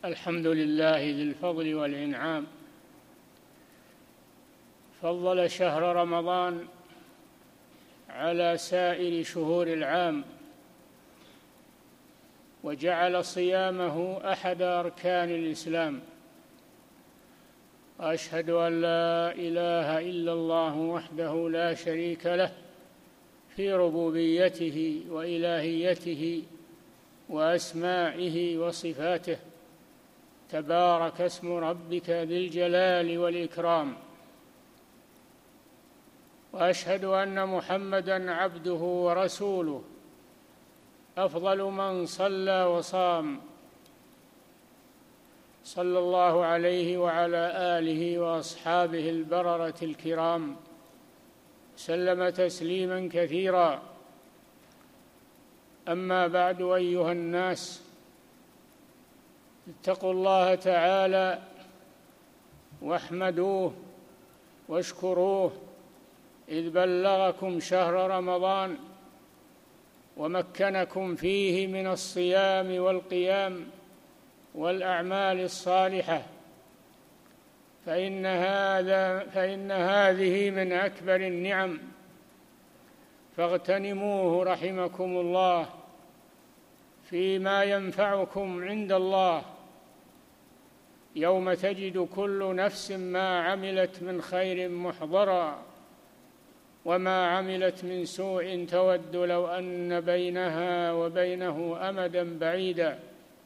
الحمد لله ذي الفضل والإنعام، فضل شهر رمضان على سائر شهور العام، وجعل صيامه أحد أركان الإسلام. وأشهد أن لا إله إلا الله وحده لا شريك له في ربوبيته وإلهيته وأسمائه وصفاته، تبارك اسم ربك ذي الجلال والإكرام. وأشهد أن محمدًا عبده ورسوله، أفضل من صلى وصام، صلى الله عليه وعلى آله وأصحابه البررة الكرام، سلم تسليمًا كثيرا. أما بعد، أيها الناس، اتقوا الله تعالى واحمدوه واشكروه إذ بلغكم شهر رمضان ومكنكم فيه من الصيام والقيام والأعمال الصالحة، فإن هذه من أكبر النعم، فاغتنموه رحمكم الله فيما ينفعكم عند الله، يوم تجد كل نفس ما عملت من خير محضرا وما عملت من سوء تود لو أن بينها وبينه أمدا بعيدا.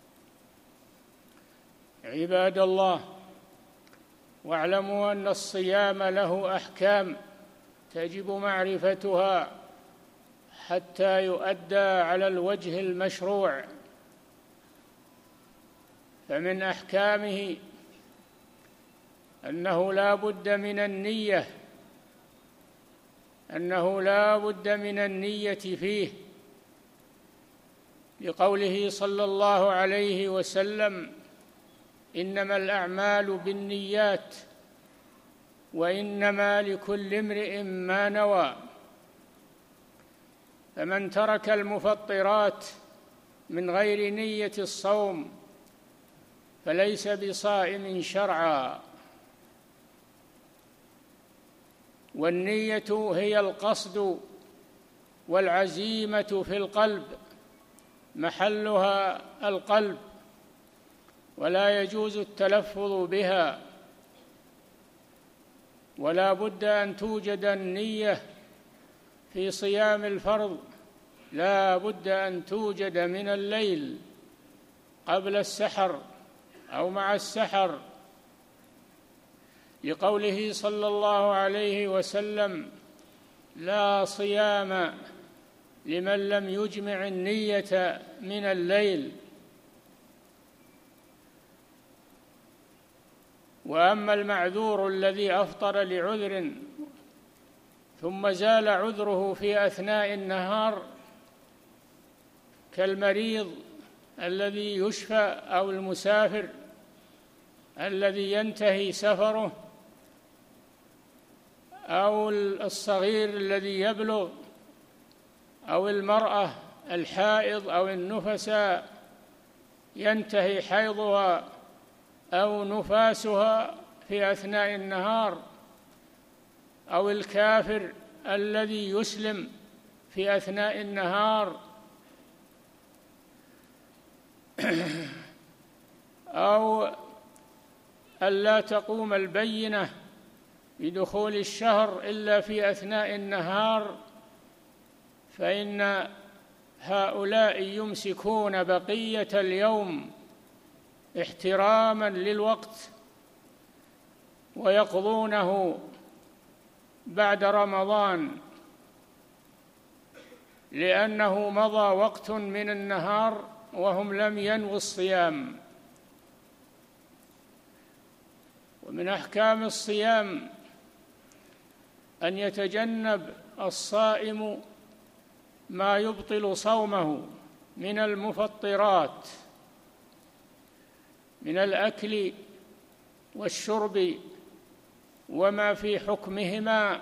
عباد الله، واعلموا أن الصيام له أحكام تجب معرفتها حتى يؤدى على الوجه المشروع. فمن أحكامه أنه لا بد من النية فيه، لقوله صلى الله عليه وسلم: إنما الأعمال بالنيات وإنما لكل امرئ ما نوى. فمن ترك المفطرات من غير نية الصوم فليس بصائم شرعا. والنية هي القصد والعزيمة في القلب، محلها القلب، ولا يجوز التلفظ بها. ولا بد أن توجد النية في صيام الفرض، لا بد أن توجد من الليل قبل السحر أو مع السحر، لقوله صلى الله عليه وسلم: لا صيام لمن لم يجمع النية من الليل. وأما المعذور الذي أفطر لعذر ثم زال عذره في أثناء النهار، كالمريض الذي يشفى أو المسافر الذي ينتهي سفره أو الصغير الذي يبلغ أو المرأة الحائض أو النفساء ينتهي حيضها أو نفاسها في أثناء النهار، أو الكافر الذي يسلم في أثناء النهار، أو ألا تقوم البينة بدخول الشهر إلا في أثناء النهار، فإن هؤلاء يمسكون بقية اليوم احتراما للوقت ويقضونه بعد رمضان، لأنه مضى وقت من النهار وهم لم ينووا الصيام. ومن أحكام الصيام أن يتجنب الصائم ما يبطل صومه من المفطرات، من الأكل والشرب وما في حكمهما،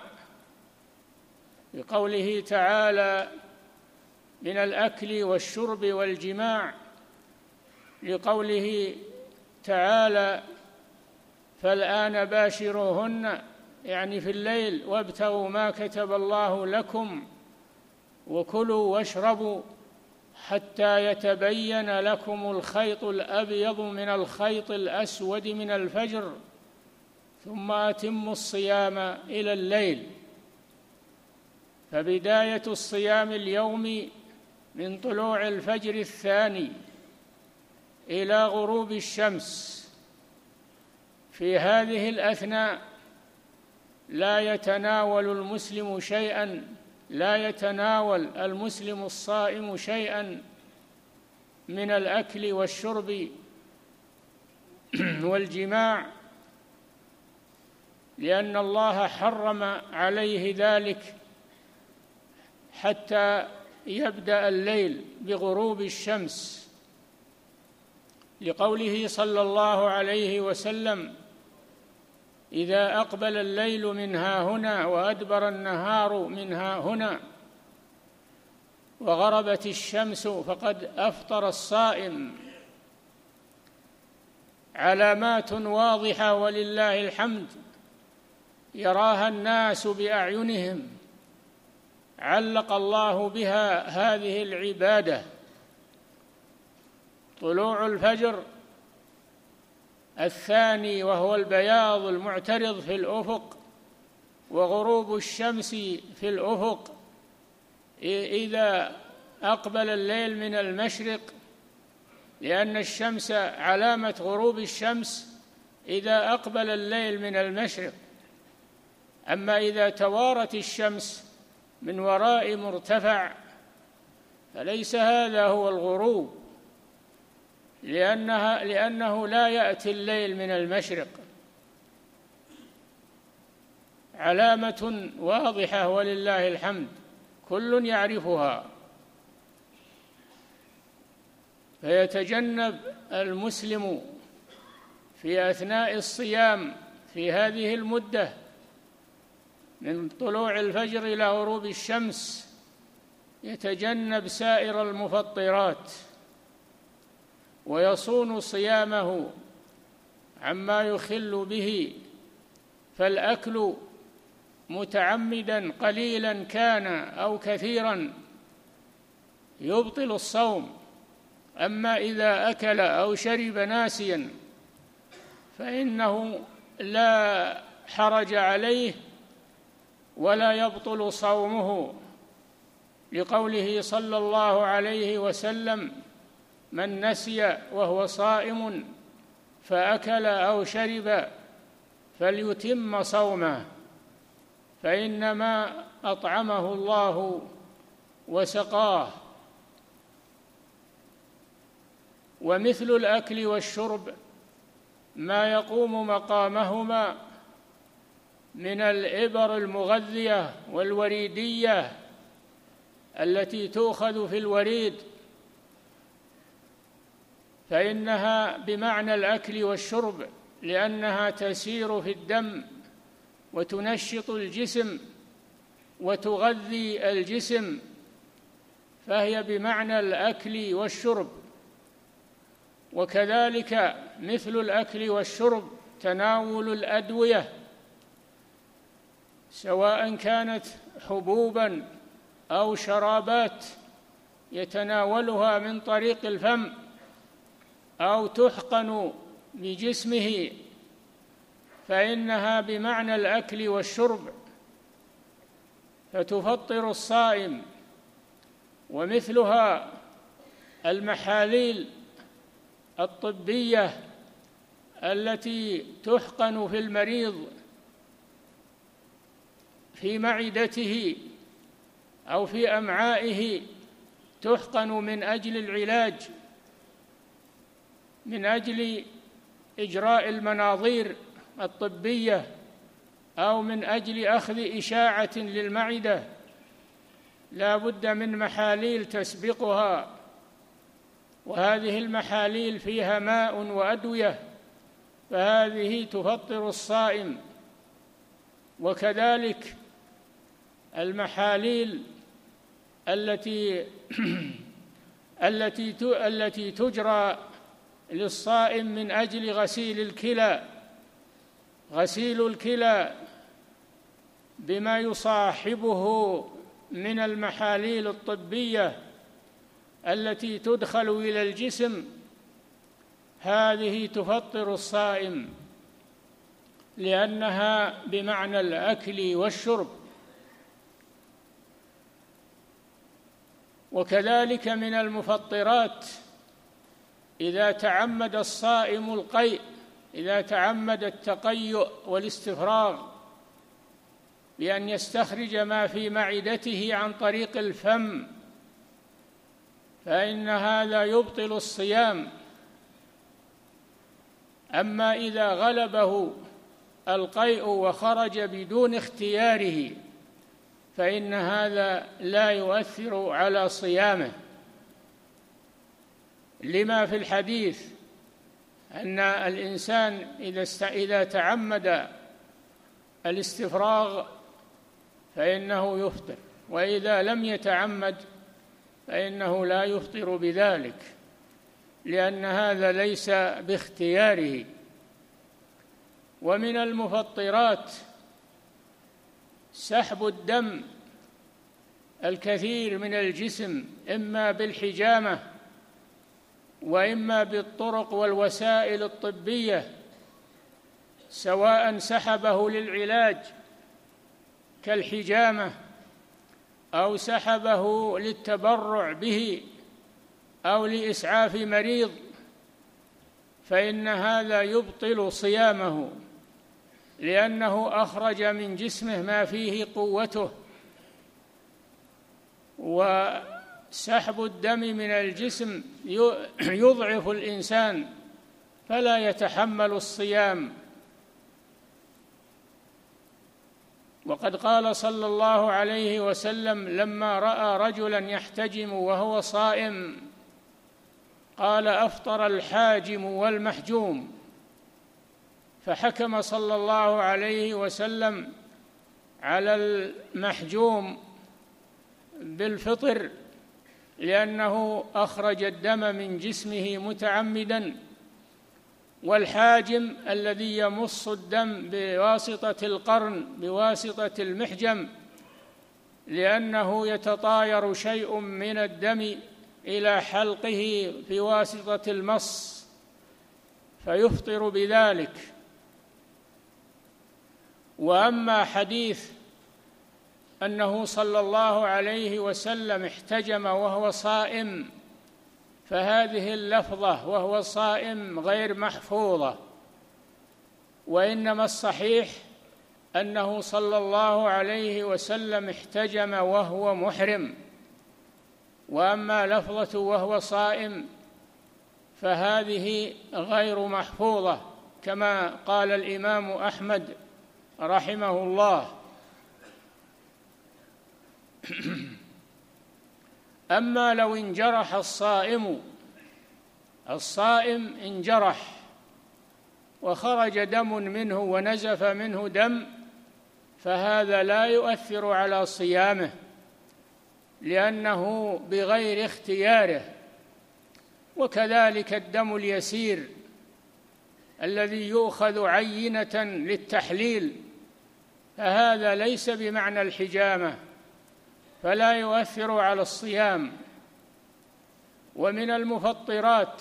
بقوله تعالى: من الأكل والشرب والجماع، لقوله تعالى: فالآن باشروهن، يعني في الليل، وابتغوا ما كتب الله لكم وكلوا واشربوا حتى يتبين لكم الخيط الأبيض من الخيط الأسود من الفجر ثم أتموا الصيام إلى الليل. فبداية الصيام اليومي من طلوع الفجر الثاني إلى غروب الشمس. في هذه الأثناء لا يتناول المسلم الصائم شيئا من الأكل والشرب والجماع، لأن الله حرم عليه ذلك حتى يبدأ الليل بغروب الشمس، لقوله صلى الله عليه وسلم: إذا أقبل الليل من هاهنا وأدبر النهار من هاهنا وغربت الشمس فقد أفطر الصائم. علامات واضحة ولله الحمد يراها الناس بأعينهم، علق الله بها هذه العبادة: طلوع الفجر الثاني وهو البياض المعترض في الأفق، وغروب الشمس في الأفق إذا أقبل الليل من المشرق، لأن الشمس علامة غروب الشمس إذا أقبل الليل من المشرق. أما إذا توارت الشمس من وراء مرتفع فليس هذا هو الغروب، لأنه لا يأتي الليل من المشرق. علامة واضحة ولله الحمد كل يعرفها. فيتجنب المسلم في أثناء الصيام في هذه المدة من طلوع الفجر إلى غروب الشمس، يتجنب سائر المفطرات ويصون صيامه عما يخل به. فالأكل متعمدا قليلا كان أو كثيرا يبطل الصوم، أما إذا أكل أو شرب ناسيا فإنه لا حرج عليه ولا يبطل صومه، لقوله صلى الله عليه وسلم: من نسي وهو صائم فأكل أو شرب فليتم صومه، فإنما أطعمه الله وسقاه. ومثل الأكل والشرب ما يقوم مقامهما من الإبر المغذية والوريدية التي تؤخذ في الوريد، فإنها بمعنى الأكل والشرب، لأنها تسير في الدم وتنشط الجسم وتغذي الجسم، فهي بمعنى الأكل والشرب. وكذلك مثل الأكل والشرب تناول الأدوية، سواء كانت حبوباً أو شرابات يتناولها من طريق الفم أو تحقن بجسمه، فإنها بمعنى الأكل والشرب فتفطر الصائم. ومثلها المحاليل الطبية التي تحقن في المريض في معدته أو في أمعائه، تحقن من أجل العلاج، من أجل إجراء المناظير الطبية، أو من أجل أخذ إشاعة للمعدة، لا بد من محاليل تسبقها، وهذه المحاليل فيها ماء وأدوية، فهذه تفطر الصائم. وكذلك المحاليل التي تجرى للصائم من أجل غسيل الكلى، غسيل الكلى بما يصاحبه من المحاليل الطبية التي تدخل إلى الجسم، هذه تفطر الصائم لأنها بمعنى الأكل والشرب. وكذلك من المفطرات إذا تعمد الصائم القيء، إذا تعمد التقيؤ والاستفراغ بأن يستخرج ما في معدته عن طريق الفم، فإن هذا يبطل الصيام. أما إذا غلبه القيء وخرج بدون اختياره فإن هذا لا يؤثر على صيامه، لما في الحديث أن الإنسان إذا تعمد الاستفراغ فإنه يفطر، وإذا لم يتعمد فإنه لا يفطر بذلك، لأن هذا ليس باختياره. ومن المفطرات سحب الدم الكثير من الجسم، إما بالحجامة وإما بالطرق والوسائل الطبية، سواء سحبه للعلاج كالحجامة أو سحبه للتبرع به أو لإسعاف مريض، فإن هذا يبطل صيامه، لأنه أخرج من جسمه ما فيه قوته. وسحب الدم من الجسم يضعف الإنسان فلا يتحمل الصيام. وقد قال صلى الله عليه وسلم لما رأى رجلا يحتجم وهو صائم قال: أفطر الحاجم والمحجوم. فحكم صلى الله عليه وسلم على المحجوم بالفطر لأنه أخرج الدم من جسمه متعمدا، والحاجم الذي يمص الدم بواسطة القرن بواسطة المحجم لأنه يتطاير شيء من الدم إلى حلقه بواسطة المص فيفطر بذلك. وأما حديث أنه صلى الله عليه وسلم احتجم وهو صائم فهذه اللفظة وهو صائم غير محفوظة، وإنما الصحيح أنه صلى الله عليه وسلم احتجم وهو محرم. وأما لفظة وهو صائم فهذه غير محفوظة كما قال الإمام أحمد رحمه الله. أما لو انجرح الصائم انجرح وخرج دم منه ونزف منه دم، فهذا لا يؤثر على صيامه لأنه بغير اختياره. وكذلك الدم اليسير الذي يؤخذ عينة للتحليل فهذا ليس بمعنى الحجامة فلا يؤثر على الصيام. ومن المفطرات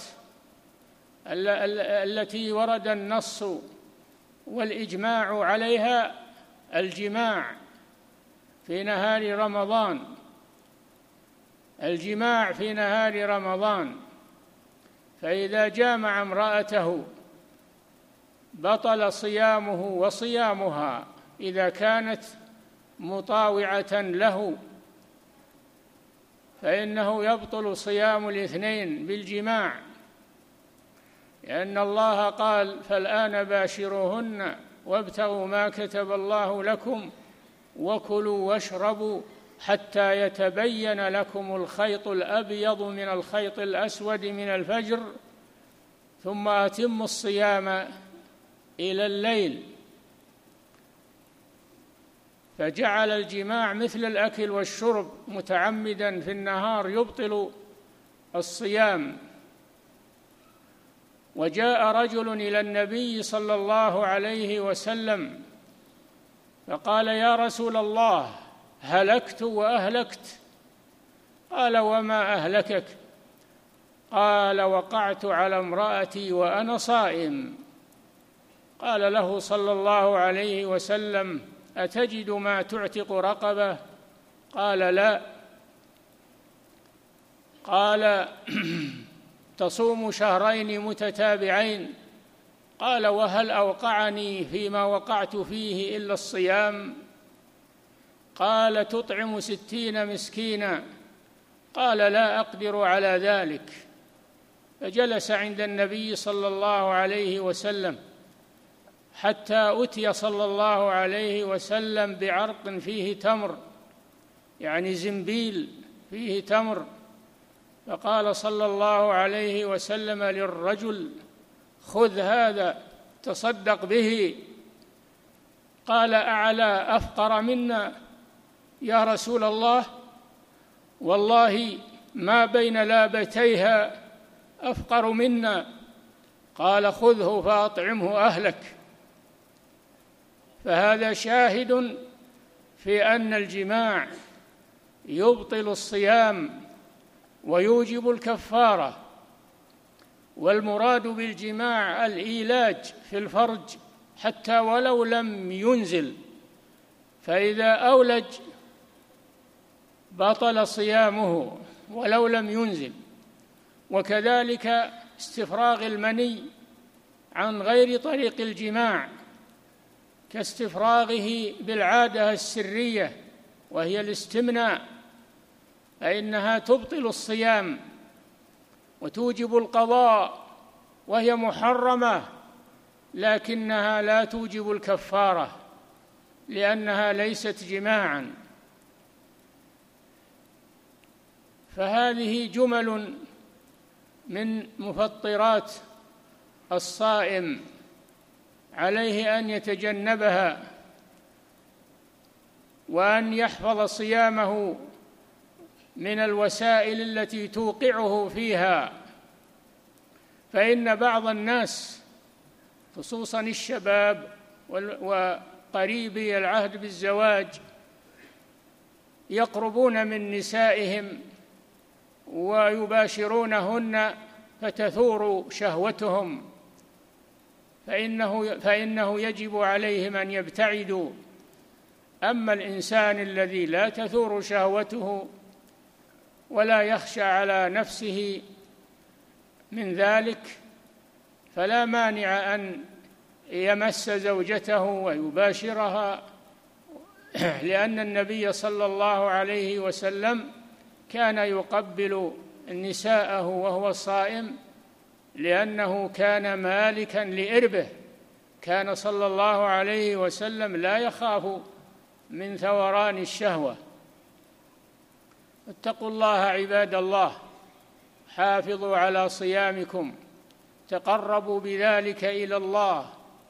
التي ورد النص والإجماع عليها الجماع في نهار رمضان، الجماع في نهار رمضان، فإذا جامع امرأته بطل صيامه وصيامها إذا كانت مطاوعة له، فإنه يبطل صيام الاثنين بالجماع، لأن الله قال: فالآن باشروهن وابتغوا ما كتب الله لكم وكلوا واشربوا حتى يتبين لكم الخيط الأبيض من الخيط الأسود من الفجر ثم أتموا الصيام إلى الليل. فجعل الجماع مثل الأكل والشرب متعمدا في النهار يبطل الصيام. وجاء رجل إلى النبي صلى الله عليه وسلم فقال: يا رسول الله، هلكت وأهلكت. قال: وما أهلكك؟ قال: وقعت على امرأتي وأنا صائم. قال له صلى الله عليه وسلم: أتجد ما تعتق رقبة؟ قال: لا. قال: تصوم شهرين متتابعين؟ قال: وهل أوقعني فيما وقعت فيه إلا الصيام؟ قال: تطعم 60 مسكينا؟ قال: لا أقدر على ذلك. فجلس عند النبي صلى الله عليه وسلم حتى أتي صلى الله عليه وسلم بعرق فيه تمر، يعني زنبيل فيه تمر. فقال صلى الله عليه وسلم للرجل: خذ هذا تصدق به. قال: أعلى أفقر منا يا رسول الله؟ والله ما بين لابتيها أفقر منا. قال: خذه فأطعمه أهلك. فهذا شاهد في أن الجماع يبطل الصيام ويوجب الكفارة، والمراد بالجماع الإيلاج في الفرج حتى ولو لم ينزل، فإذا أولج بطل صيامه ولو لم ينزل. وكذلك استفراغ المني عن غير طريق الجماع كاستفراغه بالعادة السرية وهي الاستمناء، فإنها تبطل الصيام وتوجب القضاء، وهي محرمة، لكنها لا توجب الكفارة لأنها ليست جماعا. فهذه جمل من مفطرات الصائم عليه أن يتجنبها وأن يحفظ صيامه من الوسائل التي توقعه فيها. فإن بعض الناس خصوصا الشباب وقريبي العهد بالزواج يقربون من نسائهم ويباشرونهن فتثور شهوتهم، فإنه يجب عليهم أن يبتعدوا. أما الإنسان الذي لا تثور شهوته ولا يخشى على نفسه من ذلك فلا مانع أن يمس زوجته ويباشرها، لأن النبي صلى الله عليه وسلم كان يقبل نساءه وهو صائم لأنه كان مالكا لإربه. كان صلى الله عليه وسلم لا يخاف من ثوران الشهوة. اتقوا الله عباد الله، حافظوا على صيامكم، تقربوا بذلك إلى الله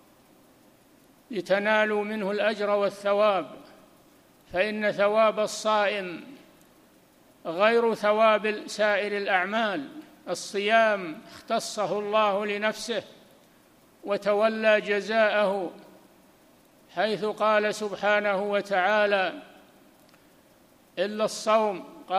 لتنالوا منه الأجر والثواب، فإن ثواب الصائم غير ثواب سائر الأعمال. الصيام اختصه الله لنفسه وتولى جزاءه، حيث قال سبحانه وتعالى: إلا الصوم.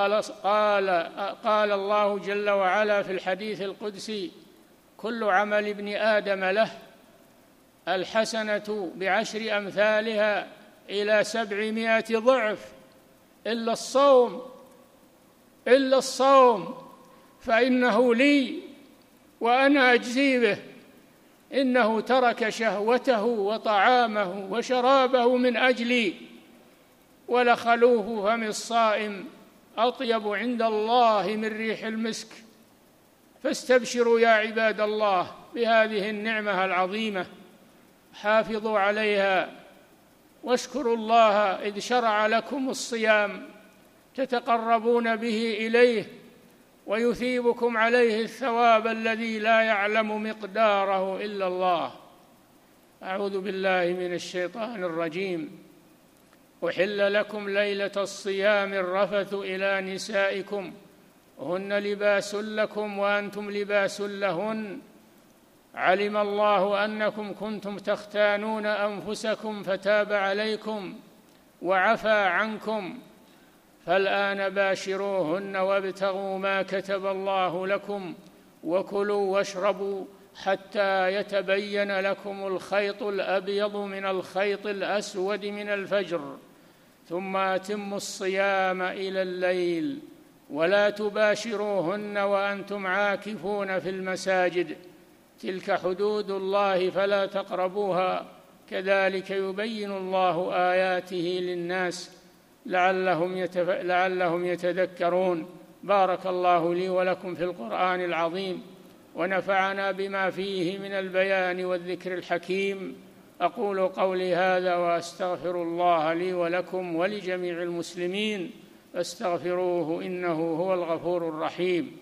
قال الله جل وعلا في الحديث القدسي: كل عمل ابن آدم له، الحسنة ب10 أمثالها إلى 700 ضعف، إلا الصوم فإنه لي وأنا أجزي به، إنه ترك شهوته وطعامه وشرابه من أجلي، ولخلوف فم الصائم أطيب عند الله من ريح المسك. فاستبشروا يا عباد الله بهذه النعمة العظيمة، حافظوا عليها واشكروا الله إذ شرع لكم الصيام تتقربون به إليه ويثيبكم عليه الثواب الذي لا يعلم مقداره إلا الله. أعوذ بالله من الشيطان الرجيم. أحل لكم ليلة الصيام الرفث إلى نسائكم هن لباس لكم وأنتم لباس لهن علم الله أنكم كنتم تختانون أنفسكم فتاب عليكم وعفى عنكم فالآن باشروهن وابتغوا ما كتب الله لكم وكلوا واشربوا حتى يتبين لكم الخيط الأبيض من الخيط الأسود من الفجر ثم أتموا الصيام إلى الليل ولا تباشروهن وأنتم عاكفون في المساجد تلك حدود الله فلا تقربوها كذلك يبين الله آياته للناس لعلهم يتذكرون. بارك الله لي ولكم في القرآن العظيم ونفعنا بما فيه من البيان والذكر الحكيم. أقول قولي هذا وأستغفر الله لي ولكم ولجميع المسلمين فاستغفروه إنه هو الغفور الرحيم.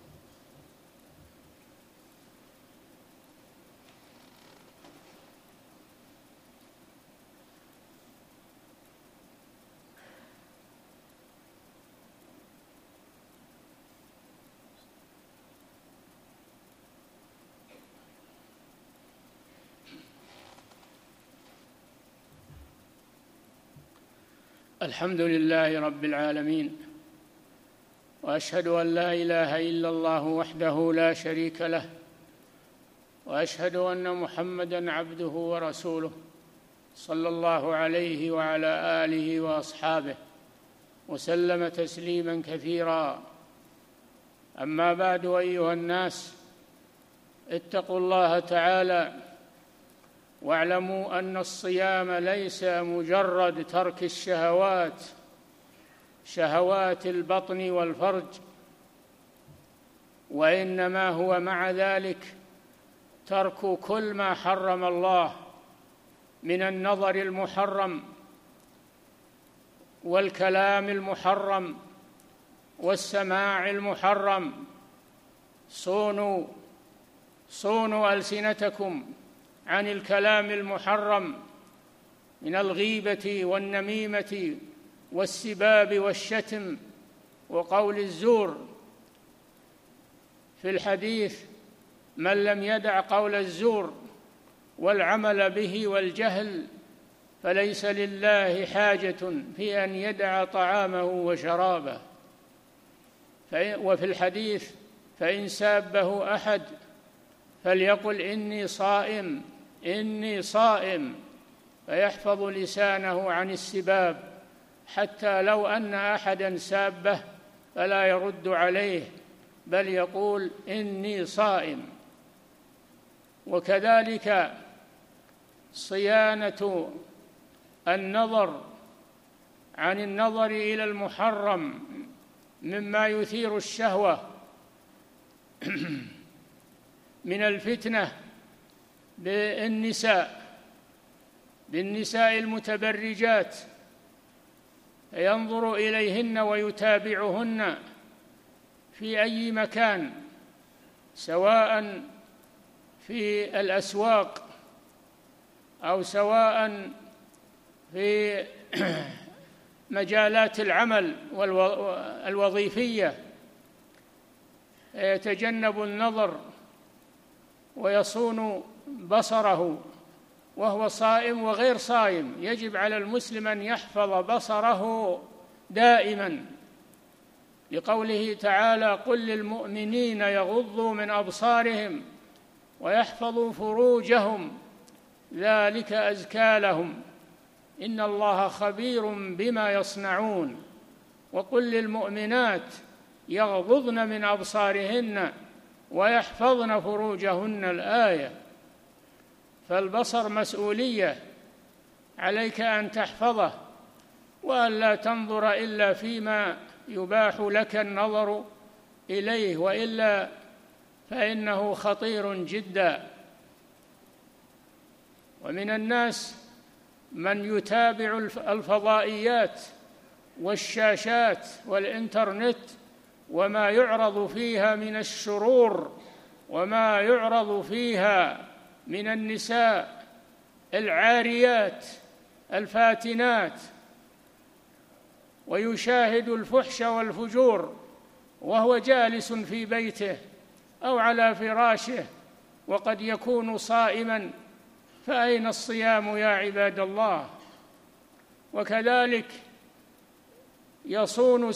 الحمد لله رب العالمين، وأشهد أن لا إله إلا الله وحده لا شريك له، وأشهد أن محمدًا عبده ورسوله صلى الله عليه وعلى آله وأصحابه وسلم تسليمًا كثيرًا. أما بعد، أيها الناس، اتقوا الله تعالى واعلموا أن الصيام ليس مجرد ترك الشهوات، شهوات البطن والفرج، وإنما هو مع ذلك ترك كل ما حرم الله من النظر المحرم والكلام المحرم والسماع المحرم. صونوا ألسنتكم عن الكلام المحرم من الغيبة والنميمة والسباب والشتم وقول الزور. في الحديث: من لم يدع قول الزور والعمل به والجهل فليس لله حاجة في أن يدع طعامه وشرابه. وفي الحديث: فإن سابه أحد فليقل إني صائم، فيحفظ لسانه عن السباب، حتى لو أن أحدا سابه فلا يرد عليه بل يقول إني صائم. وكذلك صيانة النظر عن النظر إلى المحرم مما يثير الشهوة من الفتنة بالنساء المتبرجات، ينظر إليهن ويتابعهن في أي مكان، سواء في الأسواق أو سواء في مجالات العمل الوظيفية، يتجنب النظر ويصون بصره وهو صائم وغير صائم. يجب على المسلم أن يحفظ بصره دائما، لقوله تعالى: قل للمؤمنين يغضوا من أبصارهم ويحفظوا فروجهم ذلك أزكى لهم إن الله خبير بما يصنعون. وقل للمؤمنات يغضضن من أبصارهن ويحفظن فروجهن. الآية. فالبصر مسؤولية، عليك أن تحفظه وأن لا تنظر إلا فيما يباح لك النظر إليه، وإلا فإنه خطير جدا. ومن الناس من يتابع الفضائيات والشاشات والإنترنت وما يعرض فيها من الشرور وما يعرض فيها من النساء العاريات الفاتنات، ويشاهد الفحش والفجور وهو جالس في بيته أو على فراشه وقد يكون صائما، فأين الصيام يا عباد الله؟ وكذلك يصون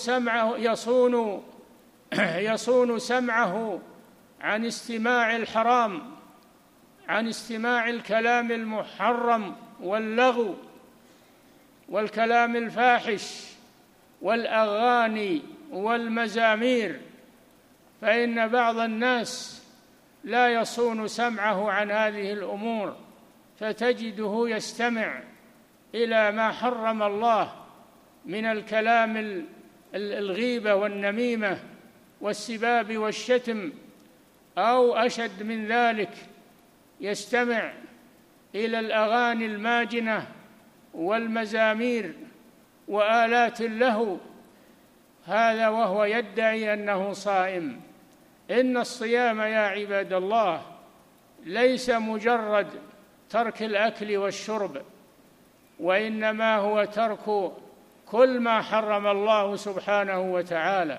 سمعه عن استماع الحرام، عن استماع الكلام المحرم واللغو والكلام الفاحش والأغاني والمزامير، فإن بعض الناس لا يصون سمعه عن هذه الأمور، فتجده يستمع إلى ما حرم الله من الكلام الغيبة والنميمة والسباب والشتم، أو أشد من ذلك يستمع إلى الأغاني الماجنة والمزامير وآلات اللهو، هذا وهو يدعي أنه صائم. إن الصيام يا عباد الله ليس مجرد ترك الأكل والشرب، وإنما هو ترك كل ما حرم الله سبحانه وتعالى.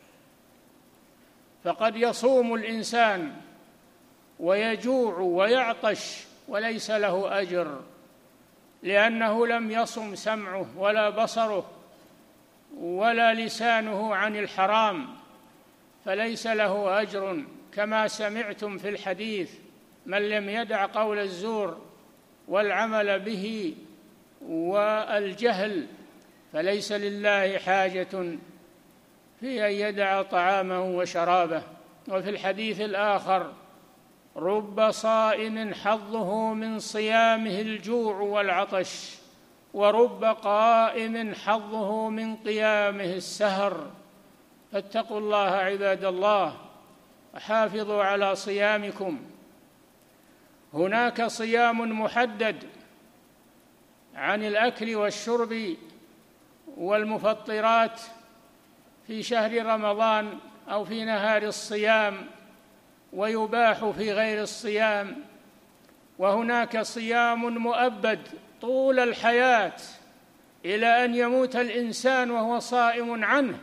فقد يصوم الإنسان ويجوع ويعطش وليس له أجر، لأنه لم يصم سمعه ولا بصره ولا لسانه عن الحرام، فليس له أجر، كما سمعتم في الحديث: من لم يدع قول الزور والعمل به والجهل فليس لله حاجة في أن يدع طعامه وشرابه. وفي الحديث الآخر: رب صائم حظه من صيامه الجوع والعطش، ورب قائم حظه من قيامه السهر. فاتقوا الله عباد الله وحافظوا على صيامكم. هناك صيام محدد عن الأكل والشرب والمفطرات في شهر رمضان أو في نهار الصيام، ويباح في غير الصيام. وهناك صيام مؤبد طول الحياة إلى أن يموت الإنسان وهو صائم عنه،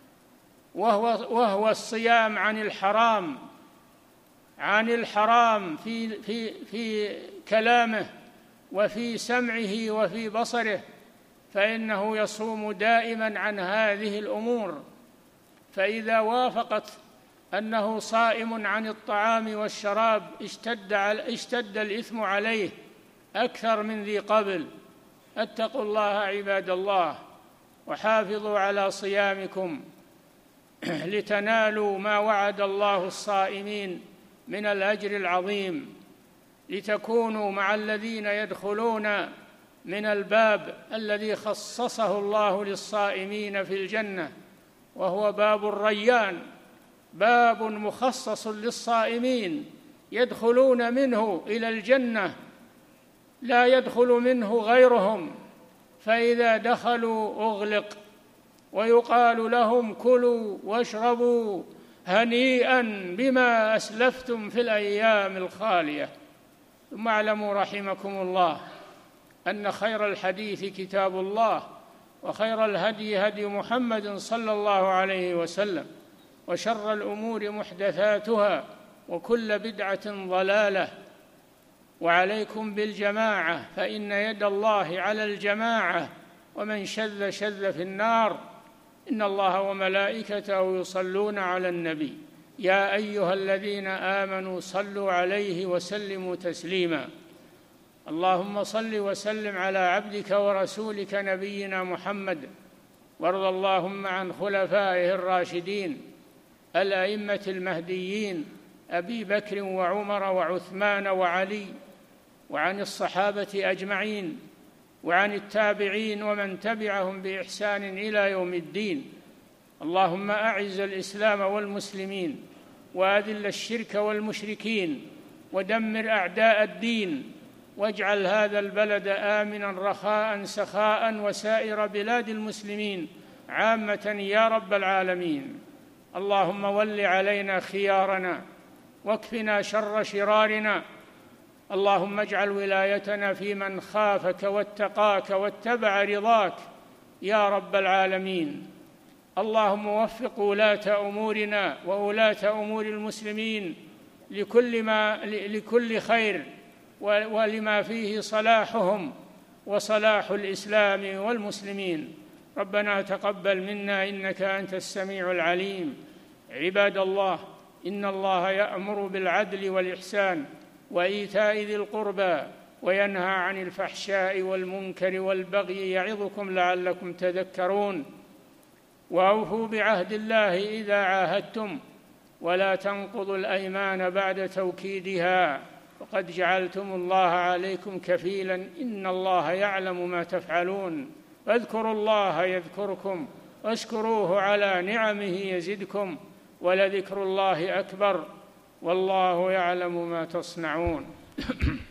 وهو الصيام عن الحرام في كلامه وفي سمعه وفي بصره، فإنه يصوم دائما عن هذه الأمور. فإذا وافقت أنه صائم عن الطعام والشراب اشتد الإثم عليه أكثر من ذي قبل. اتقوا الله عباد الله وحافظوا على صيامكم لتنالوا ما وعد الله الصائمين من الأجر العظيم، لتكونوا مع الذين يدخلون من الباب الذي خصصه الله للصائمين في الجنة، وهو باب الريان، باب مخصص للصائمين يدخلون منه إلى الجنة، لا يدخل منه غيرهم، فإذا دخلوا أغلق ويقال لهم: كلوا واشربوا هنيئا بما أسلفتم في الأيام الخالية. ثم اعلموا رحمكم الله أن خير الحديث كتاب الله، وخير الهدي هدي محمد صلى الله عليه وسلم، وشر الأمور محدثاتها، وكل بدعة ضلالة. وعليكم بالجماعة، فإن يد الله على الجماعة، ومن شذ شذ في النار. إن الله وملائكته يصلون على النبي يا أيها الذين آمنوا صلوا عليه وسلموا تسليما. اللهم صل وسلم على عبدك ورسولك نبينا محمد، وارض اللهم عن خلفائه الراشدين الأئمة المهديين أبي بكر وعمر وعثمان وعلي، وعن الصحابة أجمعين، وعن التابعين ومن تبعهم بإحسان إلى يوم الدين. اللهم أعز الإسلام والمسلمين، وأذل الشرك والمشركين، ودمر أعداء الدين، واجعل هذا البلد آمنا رخاء سخاء، وسائر بلاد المسلمين عامة يا رب العالمين. اللهم ول علينا خيارنا واكفنا شر شرارنا. اللهم اجعل ولايتنا في من خافك واتقاك واتبع رضاك يا رب العالمين. اللهم وفق ولاة أمورنا وولاة أمور المسلمين لكل خير ولما فيه صلاحهم وصلاح الإسلام والمسلمين. ربنا تقبل منا إنك أنت السميع العليم. عباد الله، إن الله يأمر بالعدل والإحسان وإيتاء ذي القربى وينهى عن الفحشاء والمنكر والبغي يعظكم لعلكم تذكرون. وأوفوا بعهد الله إذا عاهدتم ولا تنقضوا الأيمان بعد توكيدها وقد جعلتم الله عليكم كفيلا إن الله يعلم ما تفعلون. فاذكروا الله يذكركم واشكروه على نعمه يزدكم ولذكر الله أكبر والله يعلم ما تصنعون.